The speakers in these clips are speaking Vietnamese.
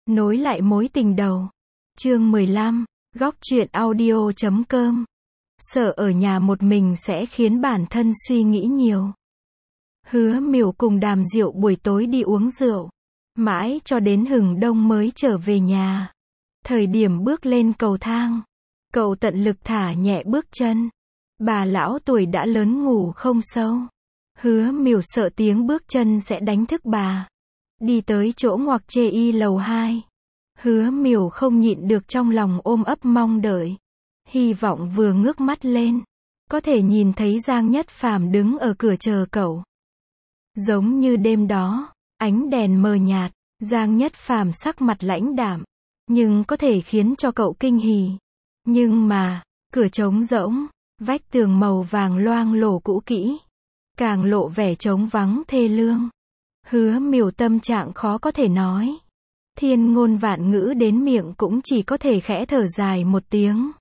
Nối lại mối tình đầu. Chương 15, góc truyện audio.com. Sợ ở nhà một mình sẽ khiến bản thân suy nghĩ nhiều. Hứa Miểu cùng Đàm Diệu buổi tối đi uống rượu. Mãi cho đến hừng đông mới trở về nhà. Thời điểm bước lên cầu thang, cậu tận lực thả nhẹ bước chân. Bà lão tuổi đã lớn ngủ không sâu. Hứa Miểu sợ tiếng bước chân sẽ đánh thức bà. Đi tới chỗ ngoặc chê y lầu 2. Hứa Miểu không nhịn được trong lòng ôm ấp mong đợi. Hy vọng vừa ngước mắt lên, có thể nhìn thấy Giang Nhất Phàm đứng ở cửa chờ cậu. Giống như đêm đó, ánh đèn mờ nhạt, Giang Nhất Phàm sắc mặt lãnh đạm, nhưng có thể khiến cho cậu kinh hỉ. Nhưng mà, cửa trống rỗng, vách tường màu vàng loang lổ cũ kỹ, càng lộ vẻ trống vắng thê lương. Hứa Miểu tâm trạng khó có thể nói. Thiên ngôn vạn ngữ đến miệng cũng chỉ có thể khẽ thở dài một tiếng.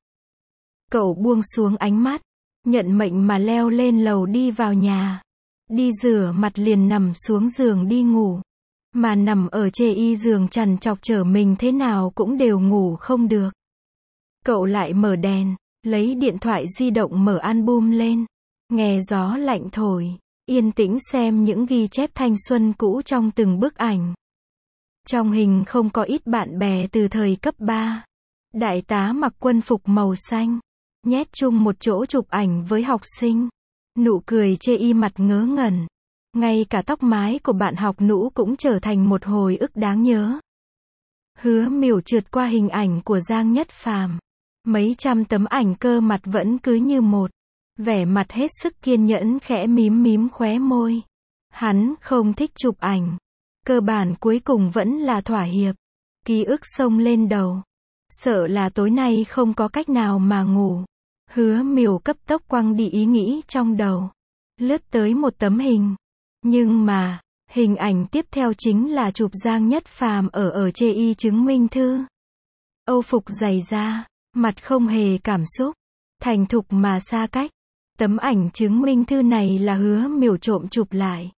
Cậu buông xuống ánh mắt, nhận mệnh mà leo lên lầu đi vào nhà. Đi rửa mặt liền nằm xuống giường đi ngủ. Mà nằm ở chê y giường trằn trọc trở mình thế nào cũng đều ngủ không được. Cậu lại mở đèn, lấy điện thoại di động mở album lên. Nghe gió lạnh thổi, yên tĩnh xem những ghi chép thanh xuân cũ trong từng bức ảnh. Trong hình không có ít bạn bè từ thời cấp 3. Đại tá mặc quân phục màu xanh, nhét chung một chỗ chụp ảnh với học sinh. Nụ cười chê y mặt ngớ ngẩn. Ngay cả tóc mái của bạn học nữ cũng trở thành một hồi ức đáng nhớ. Hứa Miểu trượt qua hình ảnh của Giang Nhất Phàm. Mấy trăm tấm ảnh cơ mặt vẫn cứ như một. Vẻ mặt hết sức kiên nhẫn khẽ mím mím khóe môi. Hắn không thích chụp ảnh. Cơ bản cuối cùng vẫn là thỏa hiệp. Ký ức xông lên đầu. Sợ là tối nay không có cách nào mà ngủ. Hứa Miểu cấp tốc quăng đi ý nghĩ trong đầu. Lướt tới một tấm hình. Nhưng mà, hình ảnh tiếp theo chính là chụp Giang Nhất Phàm ở chê y chứng minh thư. Âu phục dày da, mặt không hề cảm xúc, thành thục mà xa cách. Tấm ảnh chứng minh thư này là Hứa Miểu trộm chụp lại.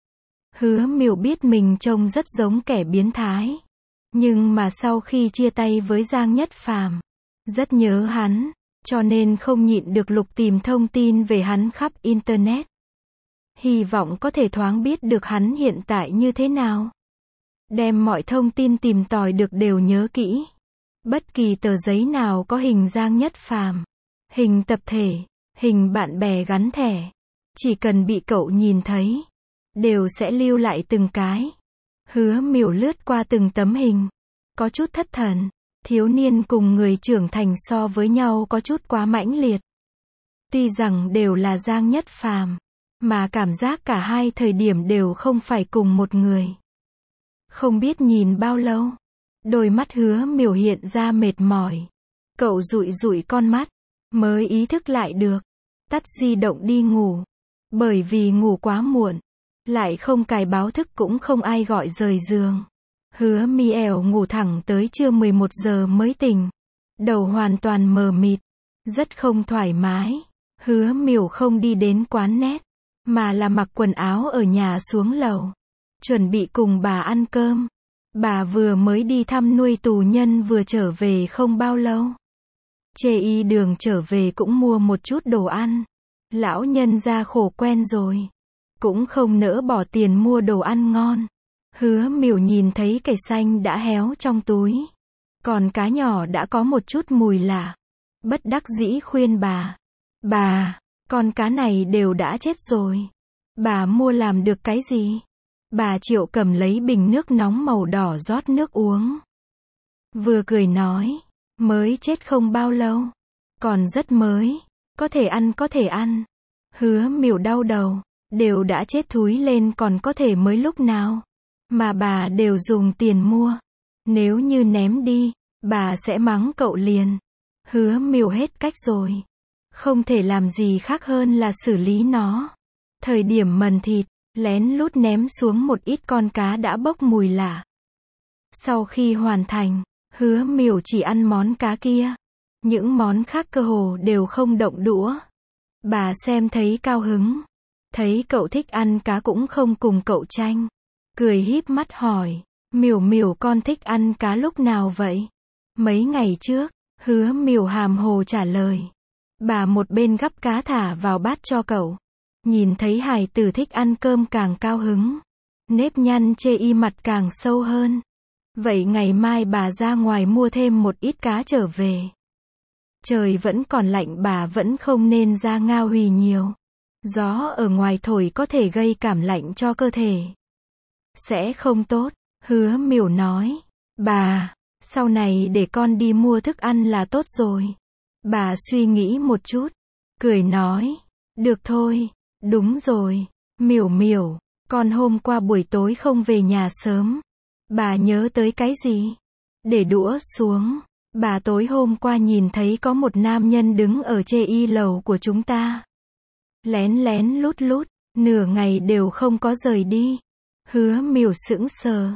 Hứa Miểu biết mình trông rất giống kẻ biến thái. Nhưng mà sau khi chia tay với Giang Nhất Phàm, rất nhớ hắn, cho nên không nhịn được lục tìm thông tin về hắn khắp Internet. Hy vọng có thể thoáng biết được hắn hiện tại như thế nào. Đem mọi thông tin tìm tòi được đều nhớ kỹ. Bất kỳ tờ giấy nào có hình Giang Nhất Phàm, hình tập thể, hình bạn bè gắn thẻ, chỉ cần bị cậu nhìn thấy, đều sẽ lưu lại từng cái. Hứa Miểu lướt qua từng tấm hình, có chút thất thần. Thiếu niên cùng người trưởng thành so với nhau có chút quá mãnh liệt. Tuy rằng đều là Giang Nhất Phàm, mà cảm giác cả hai thời điểm đều không phải cùng một người. Không biết nhìn bao lâu, đôi mắt Hứa Miểu hiện ra mệt mỏi. Cậu dụi dụi con mắt, mới ý thức lại được. Tắt di động đi ngủ. Bởi vì ngủ quá muộn, lại không cài báo thức cũng không ai gọi rời giường. Hứa Miểu ngủ thẳng tới trưa 11 giờ mới tỉnh. Đầu hoàn toàn mờ mịt, rất không thoải mái. Hứa Miểu không đi đến quán net, mà là mặc quần áo ở nhà xuống lầu. Chuẩn bị cùng bà ăn cơm. Bà vừa mới đi thăm nuôi tù nhân vừa trở về không bao lâu. Chê y đường trở về cũng mua một chút đồ ăn. Lão nhân ra khổ quen rồi, cũng không nỡ bỏ tiền mua đồ ăn ngon. Hứa Miểu nhìn thấy cải xanh đã héo trong túi. Còn cá nhỏ đã có một chút mùi lạ. Bất đắc dĩ khuyên bà, con cá này đều đã chết rồi. Bà mua làm được cái gì? Bà Triệu cầm lấy bình nước nóng màu đỏ rót nước uống. Vừa cười nói, mới chết không bao lâu. Còn rất mới, có thể ăn có thể ăn. Hứa Miểu đau đầu, đều đã chết thúi lên còn có thể mới lúc nào. Mà bà đều dùng tiền mua. Nếu như ném đi, bà sẽ mắng cậu liền. Hứa Miểu hết cách rồi. Không thể làm gì khác hơn là xử lý nó. Thời điểm mần thịt, lén lút ném xuống một ít con cá đã bốc mùi lạ. Sau khi hoàn thành, Hứa Miểu chỉ ăn món cá kia. Những món khác cơ hồ đều không động đũa. Bà xem thấy cao hứng. Thấy cậu thích ăn cá cũng không cùng cậu tranh. Cười híp mắt hỏi, Miểu miểu con thích ăn cá lúc nào vậy? Mấy ngày trước, Hứa miểu hàm hồ trả lời. Bà một bên gắp cá thả vào bát cho cậu. Nhìn thấy hài tử thích ăn cơm càng cao hứng. Nếp nhăn chê y mặt càng sâu hơn. Vậy ngày mai bà ra ngoài mua thêm một ít cá trở về. Trời vẫn còn lạnh, bà vẫn không nên ra ngao hùy nhiều. Gió ở ngoài thổi có thể gây cảm lạnh cho cơ thể. Sẽ không tốt, Hứa miểu nói. Bà, sau này để con đi mua thức ăn là tốt rồi. Bà suy nghĩ một chút, cười nói. Được thôi, đúng rồi, miểu miểu, con hôm qua buổi tối không về nhà sớm. Bà nhớ tới cái gì? Để đũa xuống. Bà tối hôm qua nhìn thấy có một nam nhân đứng ở chê y lầu của chúng ta. Lén lén lút lút, nửa ngày đều không có rời đi. Hứa miểu sững sờ.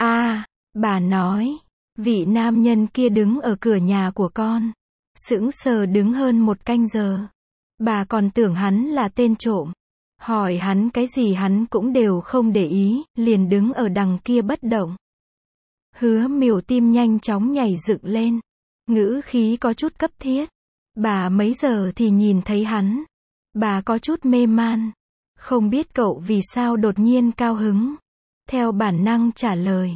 Bà nói, vị nam nhân kia đứng ở cửa nhà của con. Sững sờ đứng hơn một canh giờ. Bà còn tưởng hắn là tên trộm. Hỏi hắn cái gì hắn cũng đều không để ý, liền đứng ở đằng kia bất động. Hứa miểu tim nhanh chóng nhảy dựng lên. Ngữ khí có chút cấp thiết. Bà mấy giờ thì nhìn thấy hắn. Bà có chút mê man. Không biết cậu vì sao đột nhiên cao hứng. Theo bản năng trả lời.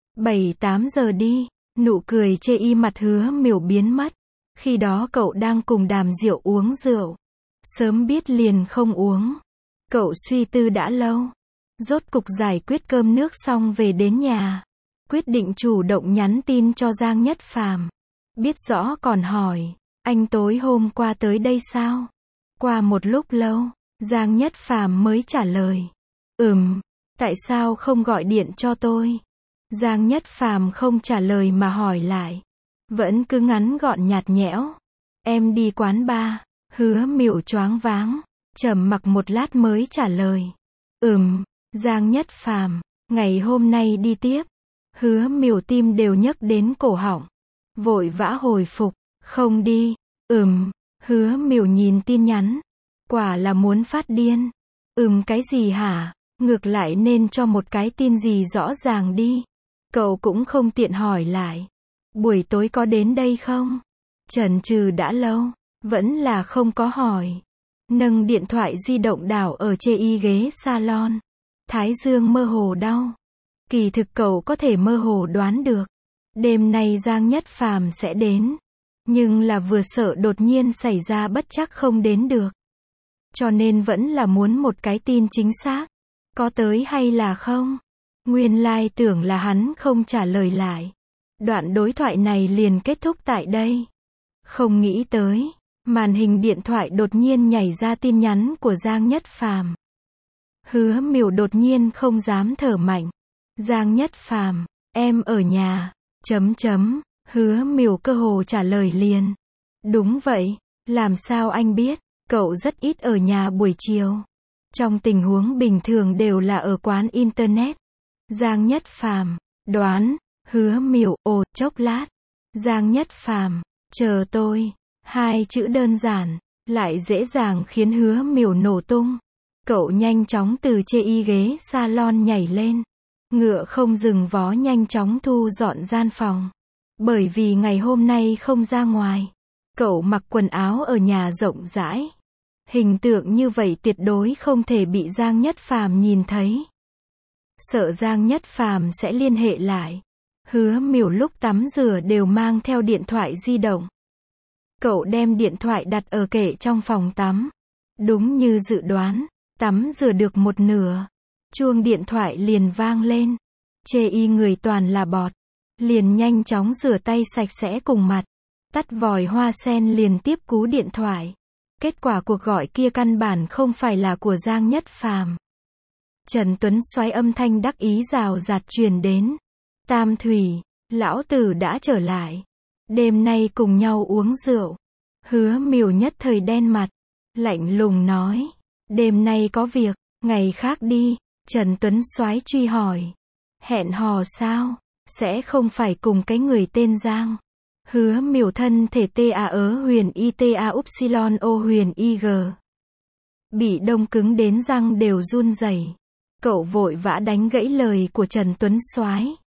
7-8 giờ đi. Nụ cười chê y mặt Hứa miểu biến mất. Khi đó cậu đang cùng Đàm Diệu uống rượu. Sớm biết liền không uống. Cậu suy tư đã lâu. Rốt cục giải quyết cơm nước xong về đến nhà. Quyết định chủ động nhắn tin cho Giang Nhất Phàm. Biết rõ còn hỏi. Anh tối hôm qua tới đây sao? Qua một lúc lâu, Giang Nhất Phàm mới trả lời. Tại sao không gọi điện cho tôi? Giang Nhất Phàm không trả lời mà hỏi lại. Vẫn cứ ngắn gọn nhạt nhẽo. Em đi quán bar. Hứa miểu choáng váng. Trầm mặc một lát mới trả lời. Giang Nhất Phàm, ngày hôm nay đi tiếp. Hứa miểu tim đều nhấc đến cổ họng. Vội vã hồi phục. Không đi. Hứa miểu nhìn tin nhắn. Quả là muốn phát điên. Cái gì hả? Ngược lại nên cho một cái tin gì rõ ràng đi. Cậu cũng không tiện hỏi lại. Buổi tối có đến đây không? Chần chừ đã lâu. Vẫn là không có hỏi. Nâng điện thoại di động đảo ở chê y ghế salon. Thái dương mơ hồ đau. Kỳ thực cậu có thể mơ hồ đoán được. Đêm nay Giang Nhất Phàm sẽ đến. Nhưng là vừa sợ đột nhiên xảy ra bất trắc không đến được. Cho nên vẫn là muốn một cái tin chính xác. Có tới hay là không? Nguyên lai tưởng là hắn không trả lời lại. Đoạn đối thoại này liền kết thúc tại đây. Không nghĩ tới, màn hình điện thoại đột nhiên nhảy ra tin nhắn của Giang Nhất Phàm. Hứa miểu đột nhiên không dám thở mạnh. Giang Nhất Phàm, em ở nhà. Hứa miểu cơ hồ trả lời liền. Đúng vậy, làm sao anh biết? Cậu rất ít ở nhà buổi chiều. Trong tình huống bình thường đều là ở quán internet. Giang Nhất Phàm, đoán. Hứa miểu, chốc lát. Giang Nhất Phàm, chờ tôi. Hai chữ đơn giản, lại dễ dàng khiến Hứa miểu nổ tung. Cậu nhanh chóng từ chê y ghế salon nhảy lên. Ngựa không dừng vó nhanh chóng thu dọn gian phòng. Bởi vì ngày hôm nay không ra ngoài. Cậu mặc quần áo ở nhà rộng rãi. Hình tượng như vậy tuyệt đối không thể bị Giang Nhất Phàm nhìn thấy. Sợ Giang Nhất Phàm sẽ liên hệ lại. Hứa miểu lúc tắm rửa đều mang theo điện thoại di động. Cậu đem điện thoại đặt ở kệ trong phòng tắm. Đúng như dự đoán, tắm rửa được một nửa. Chuông điện thoại liền vang lên. Chê y người toàn là bọt. Liền nhanh chóng rửa tay sạch sẽ cùng mặt. Tắt vòi hoa sen liền tiếp cú điện thoại. Kết quả cuộc gọi kia căn bản không phải là của Giang Nhất Phàm. Trần Tuấn Soái âm thanh đắc ý rào rạt truyền đến. Tam Thủy, lão tử đã trở lại. Đêm nay cùng nhau uống rượu. Hứa miểu nhất thời đen mặt. Lạnh lùng nói. Đêm nay có việc, ngày khác đi. Trần Tuấn Soái truy hỏi. Hẹn hò sao? Sẽ không phải cùng cái người tên Giang. Hứa miểu thân thể huyền ita upsilon o huyền ig. Bị đông cứng đến răng đều run rẩy. Cậu vội vã đánh gãy lời của Trần Tuấn Soái.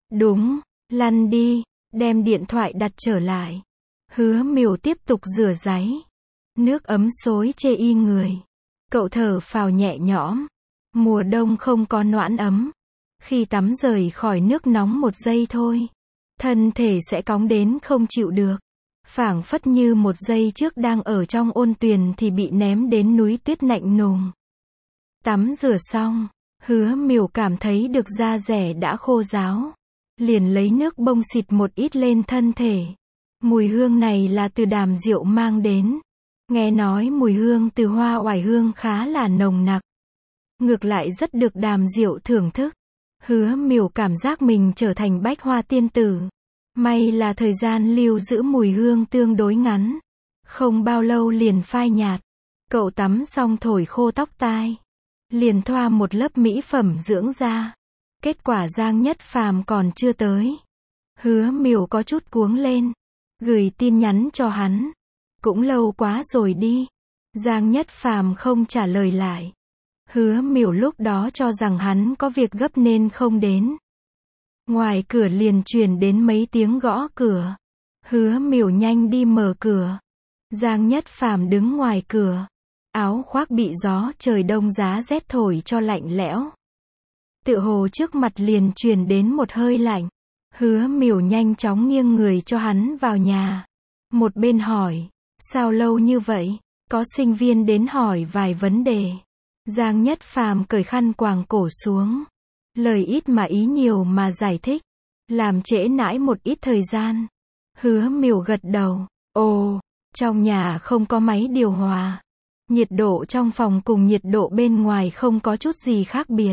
Đúng, lăn đi, đem điện thoại đặt trở lại. Hứa Miểu tiếp tục rửa ráy. Nước ấm xối chê y người. Cậu thở phào nhẹ nhõm. Mùa đông không có noãn ấm. Khi tắm rời khỏi nước nóng 1 giây thôi, thân thể sẽ cóng đến không chịu được. Phảng phất như 1 giây trước đang ở trong ôn tuyền thì bị ném đến núi tuyết lạnh nùng. Tắm rửa xong, Hứa Miểu cảm thấy được da dẻ đã khô ráo. Liền lấy nước bông xịt một ít lên thân thể. Mùi hương này là từ Đàm Diệu mang đến. Nghe nói mùi hương từ hoa oải hương khá là nồng nặc. Ngược lại rất được Đàm Diệu thưởng thức. Hứa Miểu cảm giác mình trở thành bách hoa tiên tử. May là thời gian lưu giữ mùi hương tương đối ngắn. Không bao lâu liền phai nhạt. Cậu tắm xong thổi khô tóc tai. Liền thoa một lớp mỹ phẩm dưỡng da. Kết quả Giang Nhất Phàm còn chưa tới. Hứa Miểu có chút cuống lên. Gửi tin nhắn cho hắn. Cũng lâu quá rồi đi. Giang Nhất Phàm không trả lời lại. Hứa Miểu lúc đó cho rằng hắn có việc gấp nên không đến. Ngoài cửa liền truyền đến mấy tiếng gõ cửa. Hứa Miểu nhanh đi mở cửa. Giang Nhất Phàm đứng ngoài cửa. Áo khoác bị gió trời đông giá rét thổi cho lạnh lẽo. Tựa hồ trước mặt liền truyền đến một hơi lạnh. Hứa Miểu nhanh chóng nghiêng người cho hắn vào nhà. Một bên hỏi, sao lâu như vậy? Có sinh viên đến hỏi vài vấn đề. Giang Nhất Phàm cởi khăn quàng cổ xuống. Lời ít mà ý nhiều mà giải thích. Làm trễ nãi một ít thời gian. Hứa Miểu gật đầu. Ồ, trong nhà không có máy điều hòa. Nhiệt độ trong phòng cùng nhiệt độ bên ngoài không có chút gì khác biệt.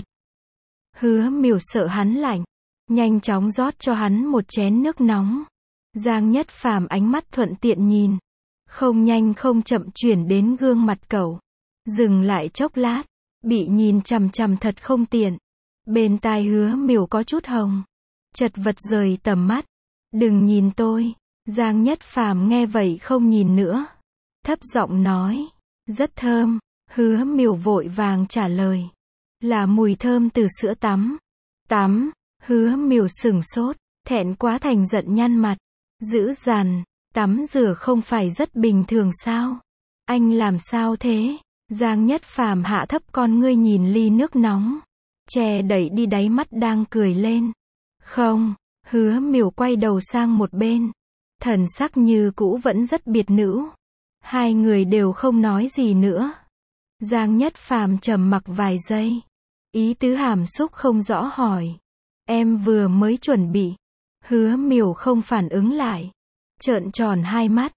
Hứa Miểu sợ hắn lạnh. Nhanh chóng rót cho hắn một chén nước nóng. Giang Nhất Phàm ánh mắt thuận tiện nhìn. Không nhanh không chậm chuyển đến gương mặt cậu. Dừng lại chốc lát. Bị nhìn chằm chằm thật không tiện. Bên tai Hứa Miểu có chút hồng. Chật vật rời tầm mắt. Đừng nhìn tôi. Giang Nhất Phàm nghe vậy không nhìn nữa. Thấp giọng nói. Rất thơm. Hứa Miểu vội vàng trả lời. Là mùi thơm từ sữa tắm. Tắm. Hứa Miểu sửng sốt. Thẹn quá thành giận nhăn mặt. Dữ dằn. Tắm rửa không phải rất bình thường sao? Anh làm sao thế? Giang Nhất Phàm hạ thấp con ngươi nhìn ly nước nóng. Che đẩy đi đáy mắt đang cười lên. Không. Hứa Miểu quay đầu sang một bên. Thần sắc như cũ vẫn rất biệt nữ. Hai người đều không nói gì nữa. Giang Nhất Phàm trầm mặc vài giây. Ý tứ hàm xúc không rõ hỏi. Em vừa mới chuẩn bị. Hứa Miểu không phản ứng lại. Trợn tròn hai mắt.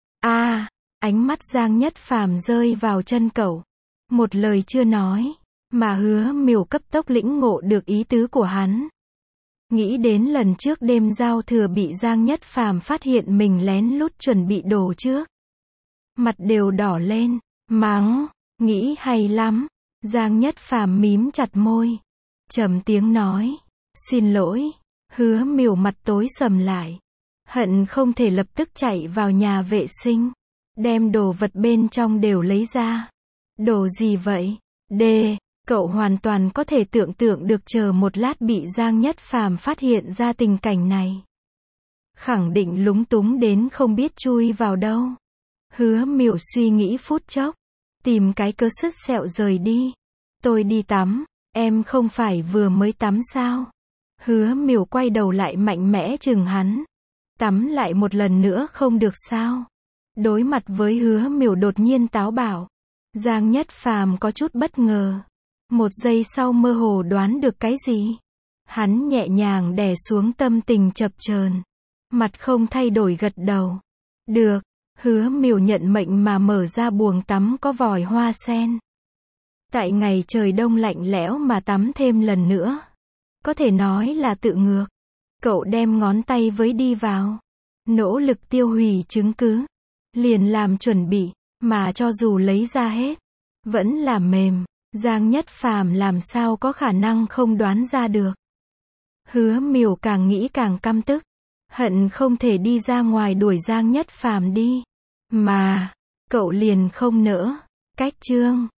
Ánh mắt Giang Nhất Phàm rơi vào chân cậu. Một lời chưa nói. Mà Hứa Miểu cấp tốc lĩnh ngộ được ý tứ của hắn. Nghĩ đến lần trước đêm giao thừa bị Giang Nhất Phàm phát hiện mình lén lút chuẩn bị đồ trước. Mặt đều đỏ lên. Mắng. Nghĩ hay lắm. Giang Nhất Phàm mím chặt môi. Trầm tiếng nói. Xin lỗi. Hứa Miểu mặt tối sầm lại. Hận không thể lập tức chạy vào nhà vệ sinh. Đem đồ vật bên trong đều lấy ra. Đồ gì vậy? Cậu hoàn toàn có thể tưởng tượng được chờ một lát bị Giang Nhất Phàm phát hiện ra tình cảnh này. Khẳng định lúng túng đến không biết chui vào đâu. Hứa Miểu suy nghĩ phút chốc. Tìm cái cớ sứt sẹo rời đi. Tôi đi tắm. Em không phải vừa mới tắm sao? Hứa Miểu quay đầu lại mạnh mẽ chừng hắn. Tắm lại một lần nữa không được sao? Đối mặt với Hứa Miểu đột nhiên táo bạo. Giang Nhất Phàm có chút bất ngờ. Một giây sau mơ hồ đoán được cái gì. Hắn nhẹ nhàng đè xuống tâm tình chập chờn. Mặt không thay đổi gật đầu. Được. Hứa Miểu nhận mệnh mà mở ra buồng tắm có vòi hoa sen. Tại ngày trời đông lạnh lẽo mà tắm thêm lần nữa. Có thể nói là tự ngược. Cậu đem ngón tay với đi vào. Nỗ lực tiêu hủy chứng cứ. Liền làm chuẩn bị. Mà cho dù lấy ra hết. Vẫn là mềm. Giang Nhất Phàm làm sao có khả năng không đoán ra được. Hứa Miểu càng nghĩ càng căm tức. Hận không thể đi ra ngoài đuổi Giang Nhất Phàm đi. Mà. Cậu liền không nỡ. Cách chương.